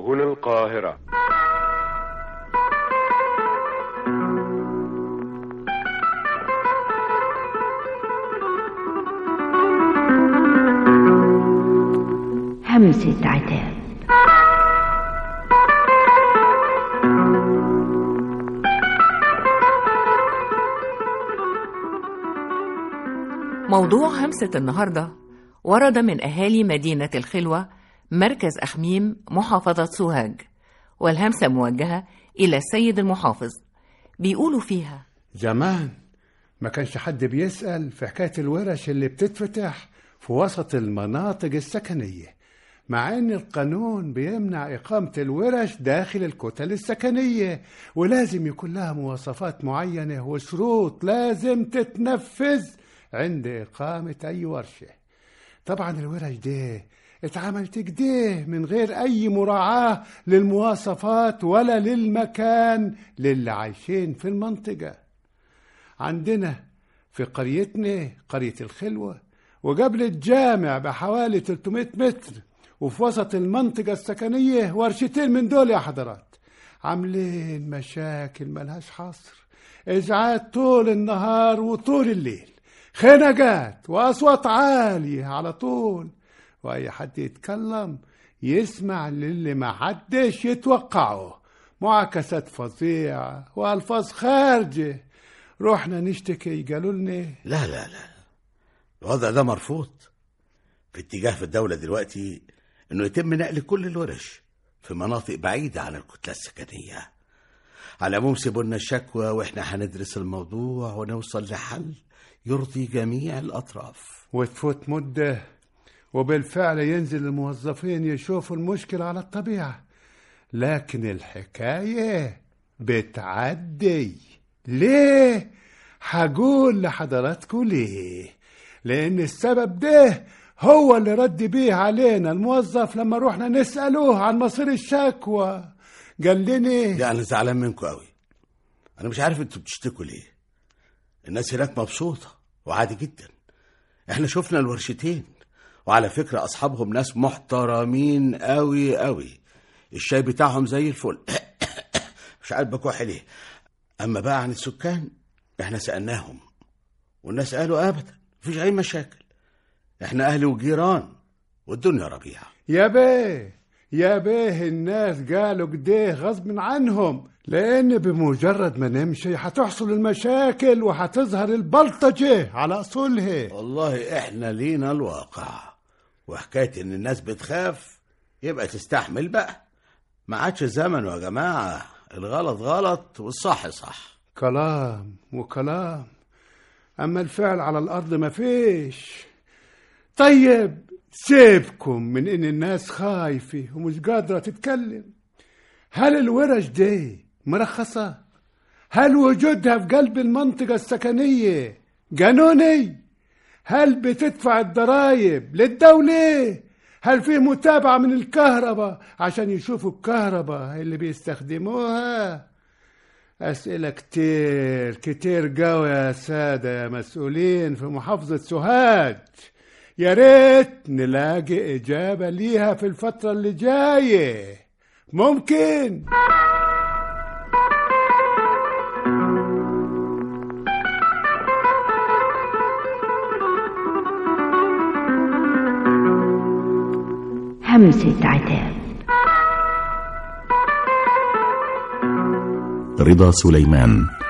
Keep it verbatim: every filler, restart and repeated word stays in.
هنا القاهرة. همسة عتاب. موضوع همسة النهاردة ورد من أهالي مدينة الخلوة مركز أخميم محافظة سوهاج، والهمسة موجهة إلى السيد المحافظ. بيقولوا فيها: زمان ما كانش حد بيسأل في حكاية الورش اللي بتتفتح في وسط المناطق السكنية، مع ان القانون بيمنع إقامة الورش داخل الكتل السكنية، ولازم يكون لها مواصفات معينة وشروط لازم تتنفذ عند إقامة أي ورشة. طبعا الورش دي اتعملت كده من غير أي مراعاة للمواصفات ولا للمكان للي عايشين في المنطقة. عندنا في قريتنا قرية الخلوة وقبل الجامع بحوالي ثلاثمائة متر، وفي وسط المنطقة السكنية ورشتين من دول يا حضرات عاملين مشاكل ملهاش حصر، إزعاج طول النهار وطول الليل، خناقات وأصوات عالية على طول، وأي حد يتكلم يسمع للي ما حدش يتوقعه، معاكسات فظيعة وألفاظ خارجة. رحنا نشتكي قالوا لنا لا لا لا، الوضع ده مرفوض. في اتجاه في الدولة دلوقتي انه يتم نقل كل الورش في مناطق بعيدة عن الكتلة السكنية. على العموم سيبوا لنا الشكوى واحنا هندرس الموضوع ونوصل لحل يرضي جميع الأطراف. وتفوت مدة وبالفعل ينزل الموظفين يشوفوا المشكلة على الطبيعة، لكن الحكاية بتعدي. ليه؟ هقول لحضراتكم ليه. لأن السبب ده هو اللي رد بيه علينا الموظف لما روحنا نسألوه عن مصير الشكوى. قال لنا لا أنا زعلان منكم قوي، أنا مش عارف أنتوا بتشتكوا ليه. الناس هناك مبسوطة وعادي جدا، احنا شفنا الورشتين، وعلى فكرة أصحابهم ناس محترمين قوي قوي، الشاي بتاعهم زي الفل. مش عارف بكح ليه. أما بقى عن السكان احنا سألناهم والناس قالوا أبدا مفيش أي مشاكل، احنا أهل وجيران والدنيا ربيع. يا بيه يا بيه الناس قالوا كده غصب عنهم، لأن بمجرد ما نمشي هتحصل المشاكل وهتظهر البلطجة على أصولها. والله احنا لينا الواقع، وحكاية ان الناس بتخاف يبقى تستحمل بقى. ما عادش زمن يا جماعة، الغلط غلط والصح صح. كلام وكلام، أما الفعل على الأرض ما فيش. طيب سيبكم من إن الناس خايفة ومش قادرة تتكلم. هل الورش دي مرخصة؟ هل وجودها في قلب المنطقة السكنية قانوني؟ هل بتدفع الضرائب للدولة؟ هل في متابعة من الكهرباء عشان يشوفوا الكهرباء اللي بيستخدموها؟ أسئلة كتير كتير قوي يا سادة يا مسؤولين في محافظة سوهاج، يا ريت نلاقي إجابة ليها في الفترة اللي جاية. ممكن؟ همسة عتاب. رضا سليمان.